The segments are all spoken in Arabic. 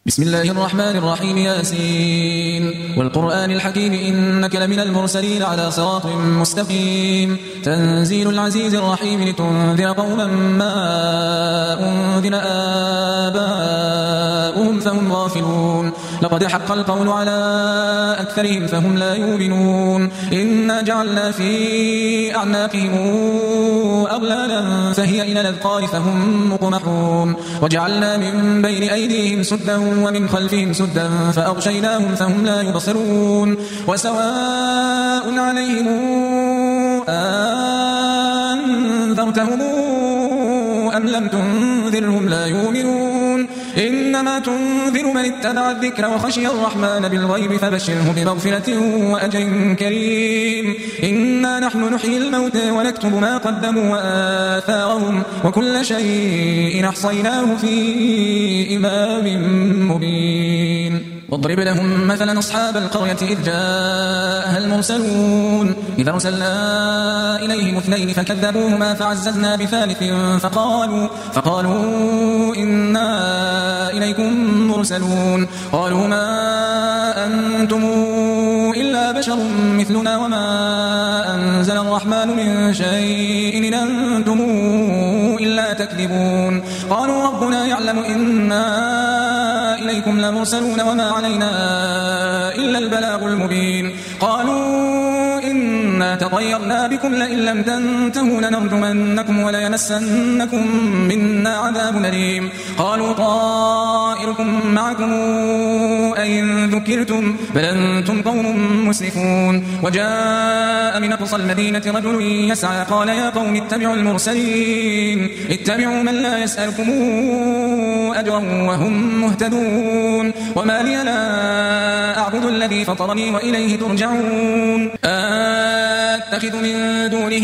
بسم الله الرحمن الرحيم. ياسين والقرآن الحكيم إنك لمن المرسلين على صراط مستقيم. تنزيل العزيز الرحيم لتنذر قوما ما أنذر آباؤهم فهم غافلون. لقد حق القول على أكثرهم فهم لا يؤمنون. إنا جعلنا في أعناقهم أغلالا فهي إلى الأذقان فهم مقمحون. وجعلنا من بين أيديهم سدا ومن خلفهم سدا فأغشيناهم فهم لا يبصرون. وسواء عليهم أنذرتهم أم لم تنذرهم لا يؤمنون. إنما تنذر من اتبع الذكر وخشي الرحمن بالغيب فبشره بمغفرة وأجر كريم. إنا نحن نحيي الموتى ونكتب ما قدموا وآثارهم وكل شيء أحصيناه في إمام مبين. واضرب لهم مثلا أصحاب القرية إذ جاءها المرسلون إذ أرسلنا إليهم اثنين فكذبوهما فعززنا بثالث فقالوا إنا إليكم مرسلون. قالوا ما أنتم إلا بشر مثلنا وما أنزل الرحمن من شيء إن أنتم إلا تكذبون. قالوا ربنا يعلم إنا إليكم لمرسلون وما علينا إلا البلاغ المبين. قالوا إنا تطيرنا بكم لئن لم تنتهوا لنرجمنكم وليمسنكم منا عذاب أليم. قالوا طائركم معكم أئن ذكرتم بل أنتم قوم مسرفون. وجاء من أقصى المدينة رجل يسعى قال يا قوم اتبعوا المرسلين اتبعوا من لا يسألكم أجرا وهم مهتدون. وما لي لا أعبد الذي فطرني وإليه ترجعون. أتخذ من دونه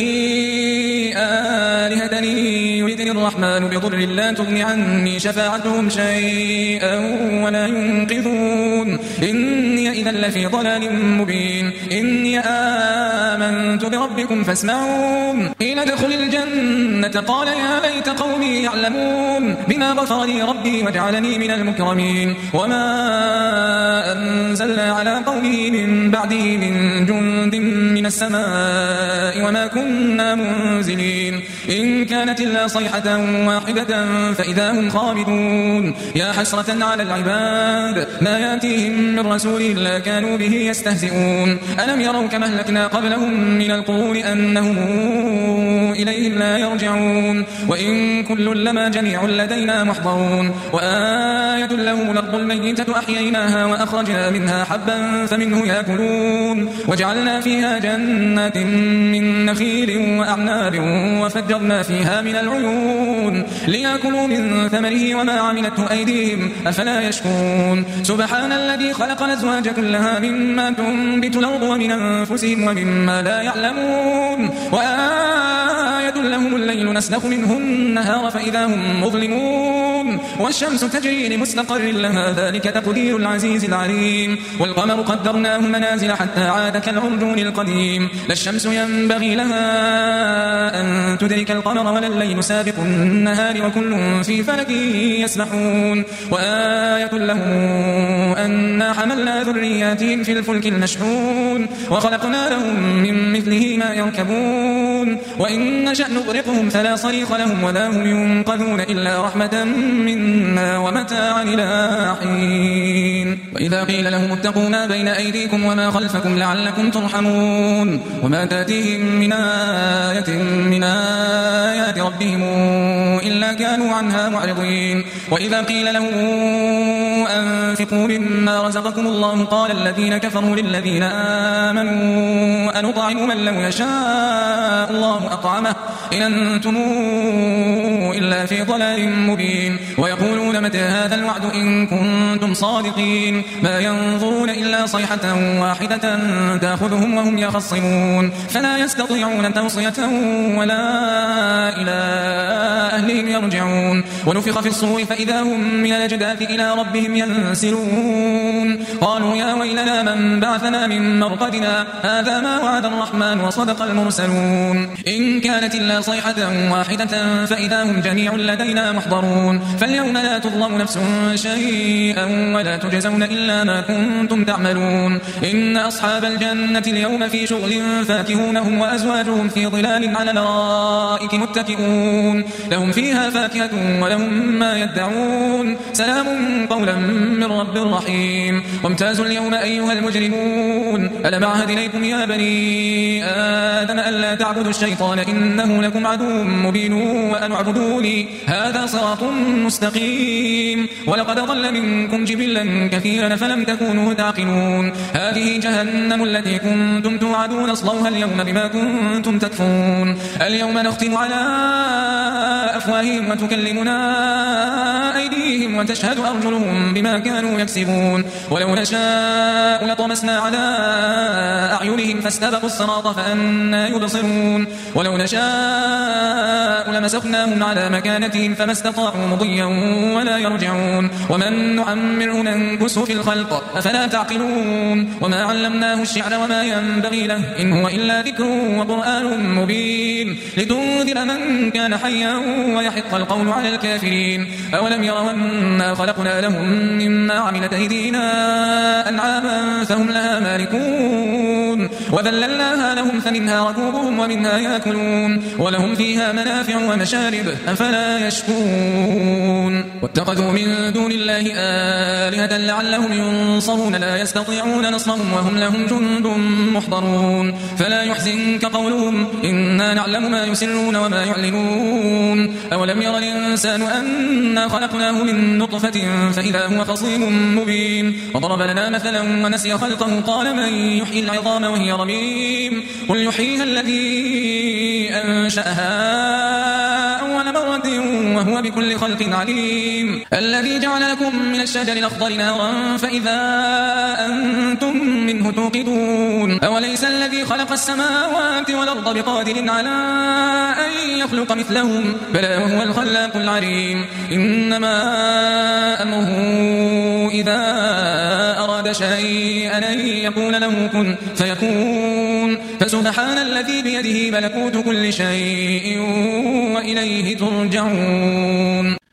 آلهة يردني الرحمن بضر لا تغن عني شفاعتهم شيئا ولا ينقذون. إني إذا لفي ضلال مبين. إني آمنت بربكم فاسمعون. قيل ادخل الجنة قال يا ليت قومي يعلمون بما غفر لي ربي وجعلني من المكرمين. وما أنزلنا على قومه من بعده من جند من السماء وما كنا منزلين. إن كانت إلا صيحة واحدة فإذا هم خامدون. يا حسرة على العباد ما يأتيهم من رسول إلا كانوا به يستهزئون. ألم يروا كما أهلكنا قبلهم من القرون أنهم إليهم لا يرجعون. وإن كل لما جميع لدينا محضرون. وآية لهم الأرض الميتة أحييناها وأخرجنا منها حبا فمنه يأكلون. وجعلنا فيها جنات من نخيل وأعناب وفجرنا فيها من العيون ليأكلوا من ثمره وما عملته أيديهم أفلا يشكرون. سبحان الذي خلق الأزواج كلها مما تنبت الأرض ومن أنفسهم ومما لا يعلمون. وآية لهم الليل نسلخ منه النهار فإذا هم مظلمون. والشمس تجري لمستقر لها ذلك تقدير العزيز العليم. والقمر قدرناه منازل حتى عاد كالعرجون القديم. لا الشمس ينبغي لها أن تدرك القمر ولا الليل سابق النهار وكل في فلك يسبحون. وآية لهم أنا حملنا ذرياتهم في الفلك المشحون وخلقنا لهم من مثله ما يركبون. وإن نشأ نغرقهم فلا صريخ لهم ولا هم ينقذون إلا رحمة منا ومتاعا إلى حين. وإذا قيل لهم اتقوا ما بين أيديكم وما خلفكم لعلكم ترحمون. وما تأتيهم من آية من آيات ربهم إلا كانوا عنها معرضين. وإذا قيل لهم أنفقوا مما رزقكم الله قال الذين كفروا للذين آمنوا أنطعم من لو يشاء الله أطعمه إن أنتم إلا في ضلال مبين. ويقولون متى هذا الوعد إن كنتم صادقين. ما ينظرون إلا صيحة واحدة تأخذهم وهم يخصمون فلا يستطيعون توصية ولا إلى أهلهم يرجعون. ونفخ في الصور فإذا هم من الأجداث إلى ربهم ينسلون. قالوا يا ويلنا من بعثنا من مرقدنا هذا ما وعد الرحمن وصدق المرسلون. إن كانت إلا إلا صيحة واحدة فإذا هم جميع لدينا محضرون فاليوم لا تظلم نفس شيئا ولا تجزون إلا ما كنتم تعملون إن أصحاب الجنة اليوم في شغل فاكهون هم وأزواجهم في ظلال على الأرائك متكئون لهم فيها فاكهة ولهم ما يدعون سلام قولا من رب رحيم وامتازوا اليوم أيها المجرمون ألم أعهد إليكم يا بني آدم ألا تعبدوا الشيطان إنه لكم عدو مبين وأن اعبدوني هذا صراط مستقيم ولقد ضل منكم جبلا كثيرا فلم تكونوا تعقلون هذه جهنم التي كنتم توعدون اصلوها اليوم بما كنتم تكفرون اليوم نختم على أفواههم وتكلمنا أيديهم وتشهد أرجلهم بما كانوا يكسبون ولو نشاء لطمسنا على أعينهم فاستبقوا الصراط فأنى يبصرون ولو نشاء لمسخناهم على مكانتهم فما استطاعوا مضيا ولا يرجعون ومن نعمره ننكسه في الخلق أفلا تعقلون وما علمناه الشعر وما ينبغي له إن هو إلا ذكر وقرآن مبين لتنذر من كان حيا ويحق القول على الكافرين أولم يروا أنا خلقنا لهم مما عملت أيدينا أنعاما فهم لها مالكون وذللناها لهم فمنها ركوبهم ومنها يأكلون ولهم فيها منافع ومشارب أفلا يشكرون واتخذوا من دون الله آلهة لعلهم ينصرون لا يستطيعون نصرهم وهم لهم جند محضرون فلا يحزنك قولهم إنا نعلم ما يسرون وما يعلنون أولم ير الإنسان أنا خلقناه من نطفة فإذا هو خصيم مبين وضرب لنا مثلا ونسي خلقه قال من يحيي العظام وهي رميم قل يحييها الذي أنشأها أول مرة وهو بكل خلق عليم الذي جعل لكم من الشجر الأخضر نارا فإذا أنتم منه توقدون أوليس الذي خلق السماوات والأرض بقادر على أن يخلق مثلهم بلى وهو الخلاق العليم إنما أمره إذا أراد شيئا أن يقول له كن فيكون فسبحان الذي بيده ملكوت كل شيء وإليه ترجعون